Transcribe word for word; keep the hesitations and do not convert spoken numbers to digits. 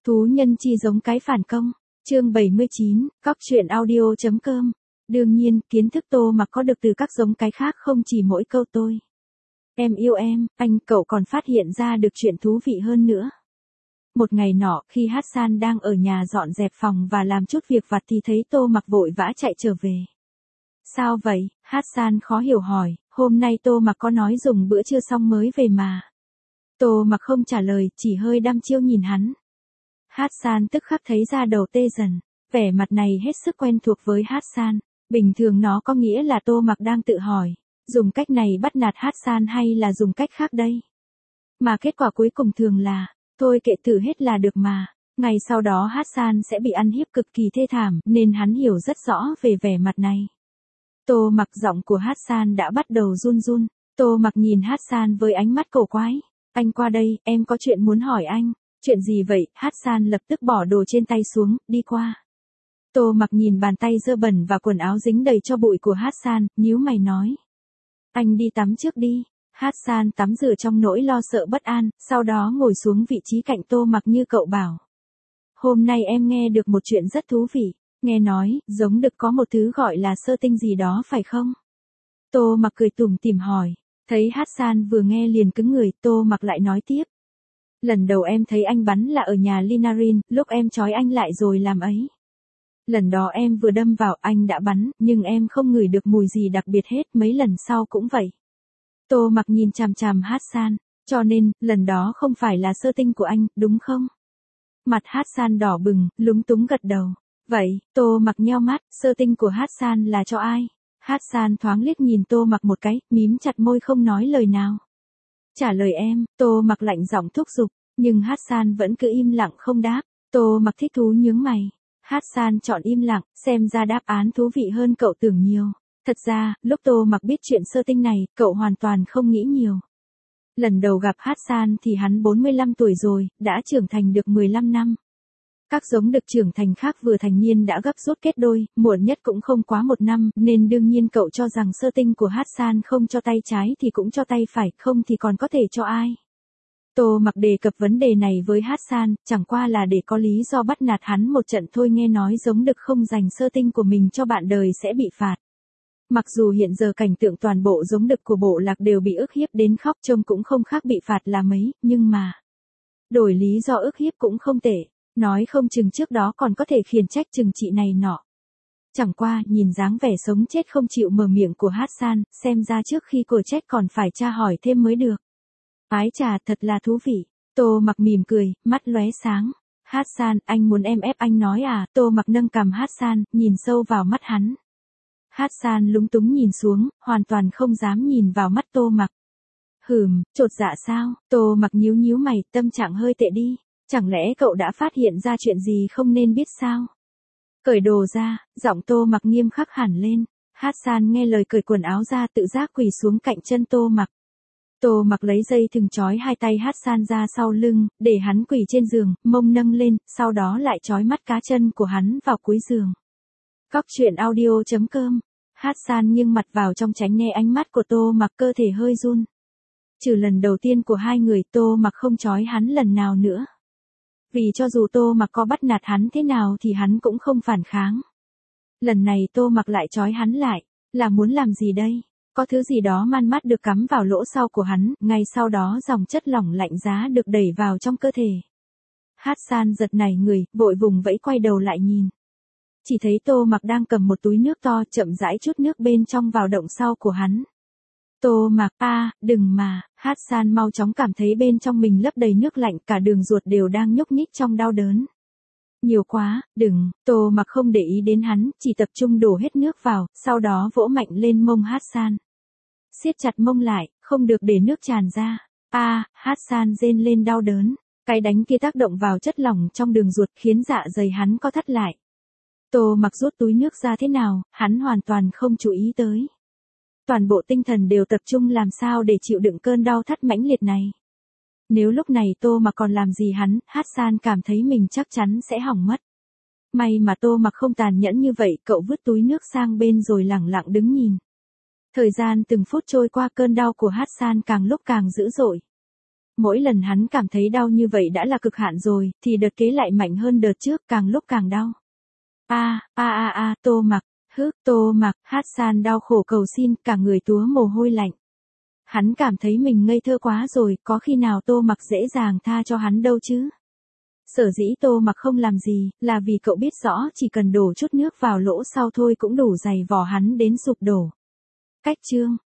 Thú nhân chi giống cái phản công. Chương bảy mươi chín, cóc truyện audio.com. Đương nhiên, kiến thức Tô Mặc có được từ các giống cái khác không chỉ mỗi câu tôi. Em yêu em, anh cậu còn phát hiện ra được chuyện thú vị hơn nữa. Một ngày nọ, khi Hassan đang ở nhà dọn dẹp phòng và làm chút việc vặt thì thấy Tô Mặc vội vã chạy trở về. Sao vậy? Hassan khó hiểu hỏi, hôm nay Tô Mặc có nói dùng bữa trưa xong mới về mà. Tô Mặc không trả lời, chỉ hơi đăm chiêu nhìn hắn. Hassan tức khắc thấy da đầu tê dần, vẻ mặt này hết sức quen thuộc với Hassan, bình thường nó có nghĩa là Tô Mặc đang tự hỏi, dùng cách này bắt nạt Hassan hay là dùng cách khác đây? Mà kết quả cuối cùng thường là, thôi kệ thử hết là được mà. Ngày sau đó Hassan sẽ bị ăn hiếp cực kỳ thê thảm nên hắn hiểu rất rõ về vẻ mặt này. Tô Mặc giọng của Hassan đã bắt đầu run run, Tô Mặc nhìn Hassan với ánh mắt cổ quái, anh qua đây, em có chuyện muốn hỏi anh. Chuyện gì vậy? Hassan lập tức bỏ đồ trên tay xuống, đi qua. Tô Mặc nhìn bàn tay dơ bẩn và quần áo dính đầy cho bụi của Hassan, nhíu mày nói. Anh đi tắm trước đi. Hassan tắm rửa trong nỗi lo sợ bất an, sau đó ngồi xuống vị trí cạnh Tô Mặc như cậu bảo. Hôm nay em nghe được một chuyện rất thú vị, nghe nói, giống đực có một thứ gọi là sơ tinh gì đó phải không? Tô Mặc cười tủm tỉm hỏi, thấy Hassan vừa nghe liền cứng người, Tô Mặc lại nói tiếp. Lần đầu em thấy anh bắn là ở nhà Linarin, lúc em trói anh lại rồi làm ấy. Lần đó em vừa đâm vào anh đã bắn, nhưng em không ngửi được mùi gì đặc biệt hết, mấy lần sau cũng vậy. Tô Mặc nhìn chằm chằm Hassan, cho nên, lần đó không phải là sơ tinh của anh, đúng không? Mặt Hassan đỏ bừng, lúng túng gật đầu. Vậy, Tô Mặc nheo mắt, sơ tinh của Hassan là cho ai? Hassan thoáng liếc nhìn Tô Mặc một cái, mím chặt môi không nói lời nào. Trả lời em, Tô Mặc lạnh giọng thúc giục, nhưng Hassan vẫn cứ im lặng không đáp. Tô Mặc thích thú nhướng mày. Hassan chọn im lặng, xem ra đáp án thú vị hơn cậu tưởng nhiều. Thật ra, lúc Tô Mặc biết chuyện sơ tinh này, cậu hoàn toàn không nghĩ nhiều. Lần đầu gặp Hassan thì hắn bốn mươi lăm tuổi rồi, đã trưởng thành được mười lăm năm. Các giống đực trưởng thành khác vừa thành niên đã gấp rút kết đôi, muộn nhất cũng không quá một năm, nên đương nhiên cậu cho rằng sơ tinh của Hassan không cho tay trái thì cũng cho tay phải, không thì còn có thể cho ai. Tô Mặc đề cập vấn đề này với Hassan, chẳng qua là để có lý do bắt nạt hắn một trận thôi, nghe nói giống đực không dành sơ tinh của mình cho bạn đời sẽ bị phạt. Mặc dù hiện giờ cảnh tượng toàn bộ giống đực của bộ lạc đều bị ức hiếp đến khóc trông cũng không khác bị phạt là mấy, nhưng mà đổi lý do ức hiếp cũng không tệ. Nói không chừng trước đó còn có thể khiển trách trừng trị này nọ. Chẳng qua, nhìn dáng vẻ sống chết không chịu mở miệng của Hassan, xem ra trước khi của trách còn phải tra hỏi thêm mới được. Ái chà, thật là thú vị. Tô Mặc mỉm cười, mắt lóe sáng. Hassan, anh muốn em ép anh nói à? Tô Mặc nâng cằm Hassan, nhìn sâu vào mắt hắn. Hassan lúng túng nhìn xuống, hoàn toàn không dám nhìn vào mắt Tô Mặc. Hừm, chột dạ sao? Tô Mặc nhíu nhíu mày, tâm trạng hơi tệ đi. Chẳng lẽ cậu đã phát hiện ra chuyện gì không nên biết sao? Cởi đồ ra, giọng Tô Mặc nghiêm khắc hẳn lên. Hassan nghe lời cởi quần áo ra tự giác quỳ xuống cạnh chân Tô Mặc. Tô Mặc lấy dây thừng trói hai tay Hassan ra sau lưng, để hắn quỳ trên giường, mông nâng lên, sau đó lại trói mắt cá chân của hắn vào cuối giường. Cóc truyện audio.com. Hassan nghiêng mặt vào trong tránh né ánh mắt của Tô Mặc, cơ thể hơi run. Trừ lần đầu tiên của hai người, Tô Mặc không trói hắn lần nào nữa. Vì cho dù Tô Mặc có bắt nạt hắn thế nào thì hắn cũng không phản kháng. Lần này Tô Mặc lại trói hắn lại, là muốn làm gì đây? Có thứ gì đó man mát được cắm vào lỗ sau của hắn, ngay sau đó dòng chất lỏng lạnh giá được đẩy vào trong cơ thể. Hassan giật nảy người, vội vùng vẫy quay đầu lại nhìn. Chỉ thấy Tô Mặc đang cầm một túi nước to, chậm rãi chút nước bên trong vào động sau của hắn. Tô Mặc, a, à, đừng mà, Hassan mau chóng cảm thấy bên trong mình lấp đầy nước lạnh, cả đường ruột đều đang nhúc nhích trong đau đớn. Nhiều quá, đừng, Tô Mặc không để ý đến hắn, chỉ tập trung đổ hết nước vào, sau đó vỗ mạnh lên mông Hassan. Siết chặt mông lại, không được để nước tràn ra. A, à, Hassan rên lên đau đớn, cái đánh kia tác động vào chất lỏng trong đường ruột khiến dạ dày hắn co thắt lại. Tô Mặc rút túi nước ra thế nào, hắn hoàn toàn không chú ý tới. Toàn bộ tinh thần đều tập trung làm sao để chịu đựng cơn đau thắt mãnh liệt này. Nếu lúc này Tô Mặc còn làm gì hắn, Hassan cảm thấy mình chắc chắn sẽ hỏng mất. May mà Tô Mặc không tàn nhẫn như vậy, cậu vứt túi nước sang bên rồi lẳng lặng đứng nhìn. Thời gian từng phút trôi qua, cơn đau của Hassan càng lúc càng dữ dội. Mỗi lần hắn cảm thấy đau như vậy đã là cực hạn rồi, thì đợt kế lại mạnh hơn đợt trước, càng lúc càng đau. A, a a a, Tô Mặc, hứ, Tô Mặc, Hassan đau khổ cầu xin, cả người túa mồ hôi lạnh. Hắn cảm thấy mình ngây thơ quá rồi, có khi nào Tô Mặc dễ dàng tha cho hắn đâu chứ. Sở dĩ Tô Mặc không làm gì, là vì cậu biết rõ chỉ cần đổ chút nước vào lỗ sau thôi cũng đủ dày vò hắn đến sụp đổ. Cách chương